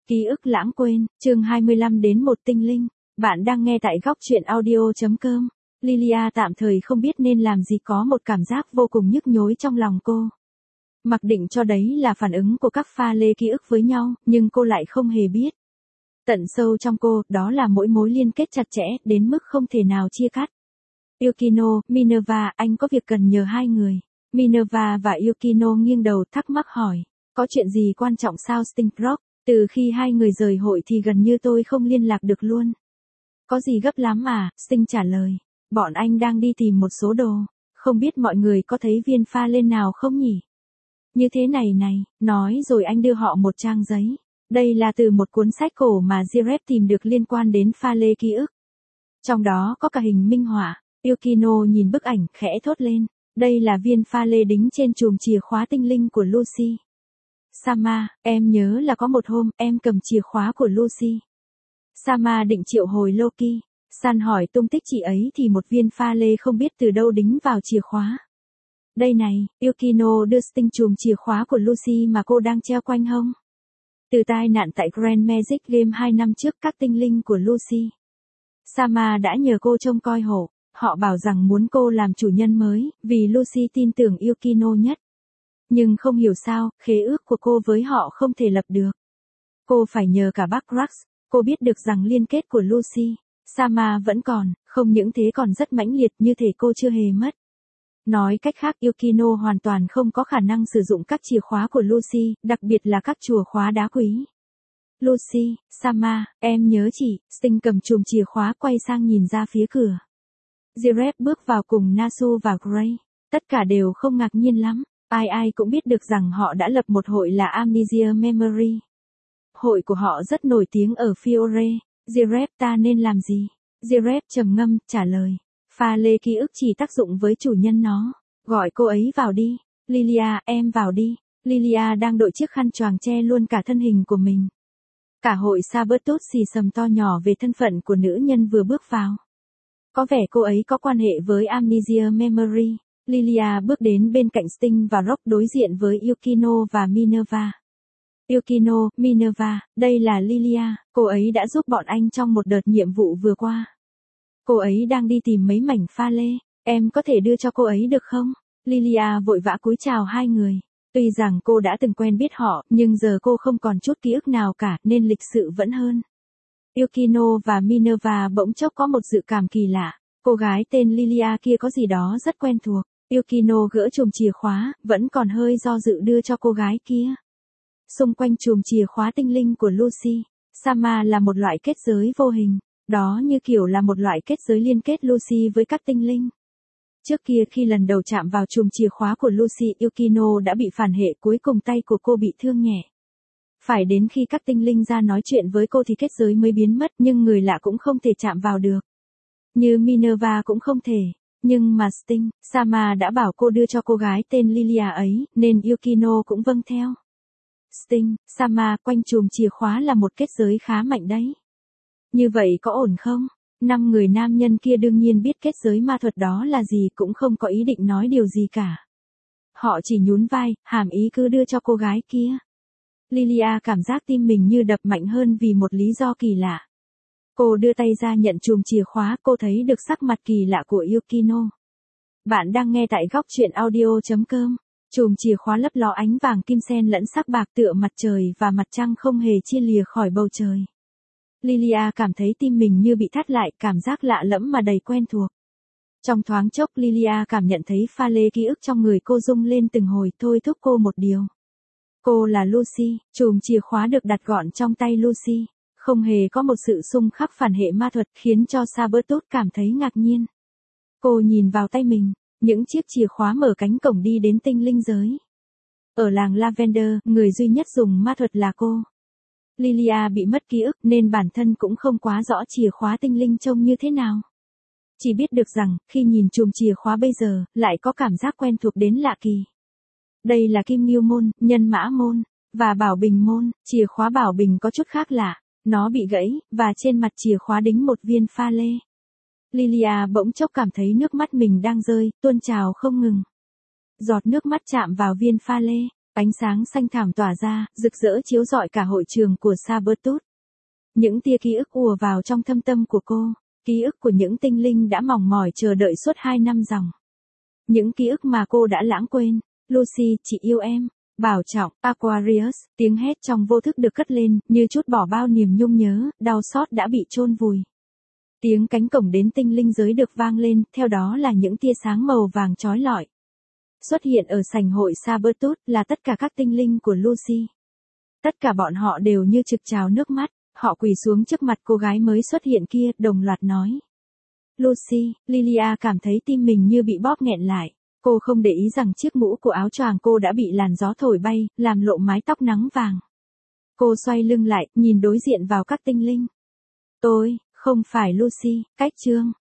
Ký ức lãng quên, chương 25 đến một tinh linh. Bạn đang nghe tại góc truyện audio.com. Lilia tạm thời không biết nên làm gì, có một cảm giác vô cùng nhức nhối trong lòng cô. Mặc định cho đấy là phản ứng của các pha lê ký ức với nhau, nhưng cô lại không hề biết. Tận sâu trong cô, đó là mỗi mối liên kết chặt chẽ, đến mức không thể nào chia cắt. Yukino, Minerva, anh có việc cần nhờ hai người. Minerva và Yukino nghiêng đầu thắc mắc hỏi. Có chuyện gì quan trọng sao Sting Rock? Từ khi hai người rời hội thì gần như tôi không liên lạc được luôn. Có gì gấp lắm à? Sting trả lời. Bọn anh đang đi tìm một số đồ. Không biết mọi người có thấy viên pha lên nào không nhỉ? Như thế này này, nói rồi anh đưa họ một trang giấy. Đây là từ một cuốn sách cổ mà Jirep tìm được liên quan đến pha lê ký ức. Trong đó có cả hình minh họa. Yukino nhìn bức ảnh, khẽ thốt lên. Đây là viên pha lê đính trên chùm chìa khóa tinh linh của Lucy. Sama, em nhớ là có một hôm em cầm chìa khóa của Lucy. Sama định triệu hồi Loki. San hỏi tung tích chị ấy thì một viên pha lê không biết từ đâu đính vào chìa khóa. Đây này, Yukino đưa Sting chùm chìa khóa của Lucy mà cô đang treo quanh hông. Từ tai nạn tại Grand Magic Game 2 năm trước, các tinh linh của Lucy. Sama đã nhờ cô trông coi hộ. Họ bảo rằng muốn cô làm chủ nhân mới, vì Lucy tin tưởng Yukino nhất. Nhưng không hiểu sao, khế ước của cô với họ không thể lập được. Cô phải nhờ cả bác Rux. Cô biết được rằng liên kết của Lucy, Sama vẫn còn, không những thế còn rất mãnh liệt, như thể cô chưa hề mất. Nói cách khác, Yukino hoàn toàn không có khả năng sử dụng các chìa khóa của Lucy, đặc biệt là các chùa khóa đá quý. Lucy, Sama, em nhớ chị. Sting cầm chùm chìa khóa quay sang nhìn ra phía cửa. Jirep bước vào cùng Nasu và Gray. Tất cả đều không ngạc nhiên lắm. Ai cũng biết được rằng họ đã lập một hội là Amnesia Memory. Hội của họ rất nổi tiếng ở Fiore. Jirep, ta nên làm gì? Jirep trầm ngâm, trả lời. Pha lê ký ức chỉ tác dụng với chủ nhân nó. Gọi cô ấy vào đi. Lilia, em vào đi. Lilia đang đội chiếc khăn choàng che luôn cả thân hình của mình. Cả hội Sabertooth xì xầm to nhỏ về thân phận của nữ nhân vừa bước vào. Có vẻ cô ấy có quan hệ với Amnesia Memory. Lilia bước đến bên cạnh Sting và Rock đối diện với Yukino và Minerva. Yukino, Minerva, đây là Lilia, cô ấy đã giúp bọn anh trong một đợt nhiệm vụ vừa qua. Cô ấy đang đi tìm mấy mảnh pha lê, em có thể đưa cho cô ấy được không? Lilia vội vã cúi chào hai người. Tuy rằng cô đã từng quen biết họ, nhưng giờ cô không còn chút ký ức nào cả, nên lịch sự vẫn hơn. Yukino và Minerva bỗng chốc có một dự cảm kỳ lạ. Cô gái tên Lilia kia có gì đó rất quen thuộc. Yukino gỡ chùm chìa khóa, vẫn còn hơi do dự đưa cho cô gái kia. Xung quanh chùm chìa khóa tinh linh của Lucy, Sama là một loại kết giới vô hình. Đó như kiểu là một loại kết giới liên kết Lucy với các tinh linh. Trước kia khi lần đầu chạm vào chùm chìa khóa của Lucy, Yukino đã bị phản hệ, cuối cùng tay của cô bị thương nhẹ. Phải đến khi các tinh linh ra nói chuyện với cô thì kết giới mới biến mất, nhưng người lạ cũng không thể chạm vào được. Như Minerva cũng không thể. Nhưng mà Sting, Sama đã bảo cô đưa cho cô gái tên Lilia ấy, nên Yukino cũng vâng theo. Sting, Sama, quanh chùm chìa khóa là một kết giới khá mạnh đấy. Như vậy có ổn không? 5 người nam nhân kia đương nhiên biết kết giới ma thuật đó là gì, cũng không có ý định nói điều gì cả. Họ chỉ nhún vai, hàm ý cứ đưa cho cô gái kia. Lilia cảm giác tim mình như đập mạnh hơn vì một lý do kỳ lạ. Cô đưa tay ra nhận chùm chìa khóa, cô thấy được sắc mặt kỳ lạ của Yukino. Bạn đang nghe tại góc truyện audio.com. Chùm chìa khóa lấp ló ánh vàng kim sen lẫn sắc bạc tựa mặt trời và mặt trăng không hề chia lìa khỏi bầu trời. Lilia cảm thấy tim mình như bị thắt lại, cảm giác lạ lẫm mà đầy quen thuộc. Trong thoáng chốc Lilia cảm nhận thấy pha lê ký ức trong người cô rung lên từng hồi, thôi thúc cô một điều. Cô là Lucy, chùm chìa khóa được đặt gọn trong tay Lucy. Không hề có một sự xung khắc phản hệ ma thuật, khiến cho Sabertooth cảm thấy ngạc nhiên. Cô nhìn vào tay mình, những chiếc chìa khóa mở cánh cổng đi đến tinh linh giới. Ở làng Lavender, người duy nhất dùng ma thuật là cô. Lilia bị mất ký ức nên bản thân cũng không quá rõ chìa khóa tinh linh trông như thế nào. Chỉ biết được rằng, khi nhìn chùm chìa khóa bây giờ, lại có cảm giác quen thuộc đến lạ kỳ. Đây là Kim Ngưu môn, Nhân Mã môn, và Bảo Bình môn. Chìa khóa Bảo Bình có chút khác lạ. Nó bị gãy, và trên mặt chìa khóa đính một viên pha lê. Lilia bỗng chốc cảm thấy nước mắt mình đang rơi, tuôn trào không ngừng. Giọt nước mắt chạm vào viên pha lê. Ánh sáng xanh thảm tỏa ra, rực rỡ chiếu rọi cả hội trường của Sabertooth. Những tia ký ức ùa vào trong thâm tâm của cô, ký ức của những tinh linh đã mòn mỏi chờ đợi suốt 2 năm dòng. Những ký ức mà cô đã lãng quên. Lucy, chị yêu em. Bảo trọng, Aquarius, tiếng hét trong vô thức được cất lên, như trút bỏ bao niềm nhung nhớ, đau xót đã bị chôn vùi. Tiếng cánh cổng đến tinh linh giới được vang lên, theo đó là những tia sáng màu vàng chói lọi. Xuất hiện ở sảnh hội Sabertooth là tất cả các tinh linh của Lucy. Tất cả bọn họ đều như trực trào nước mắt, họ quỳ xuống trước mặt cô gái mới xuất hiện kia, đồng loạt nói. Lucy, Lilia cảm thấy tim mình như bị bóp nghẹn lại. Cô không để ý rằng chiếc mũ của áo choàng cô đã bị làn gió thổi bay, làm lộ mái tóc nắng vàng. Cô xoay lưng lại, nhìn đối diện vào các tinh linh. Tôi, không phải Lucy, cách chương.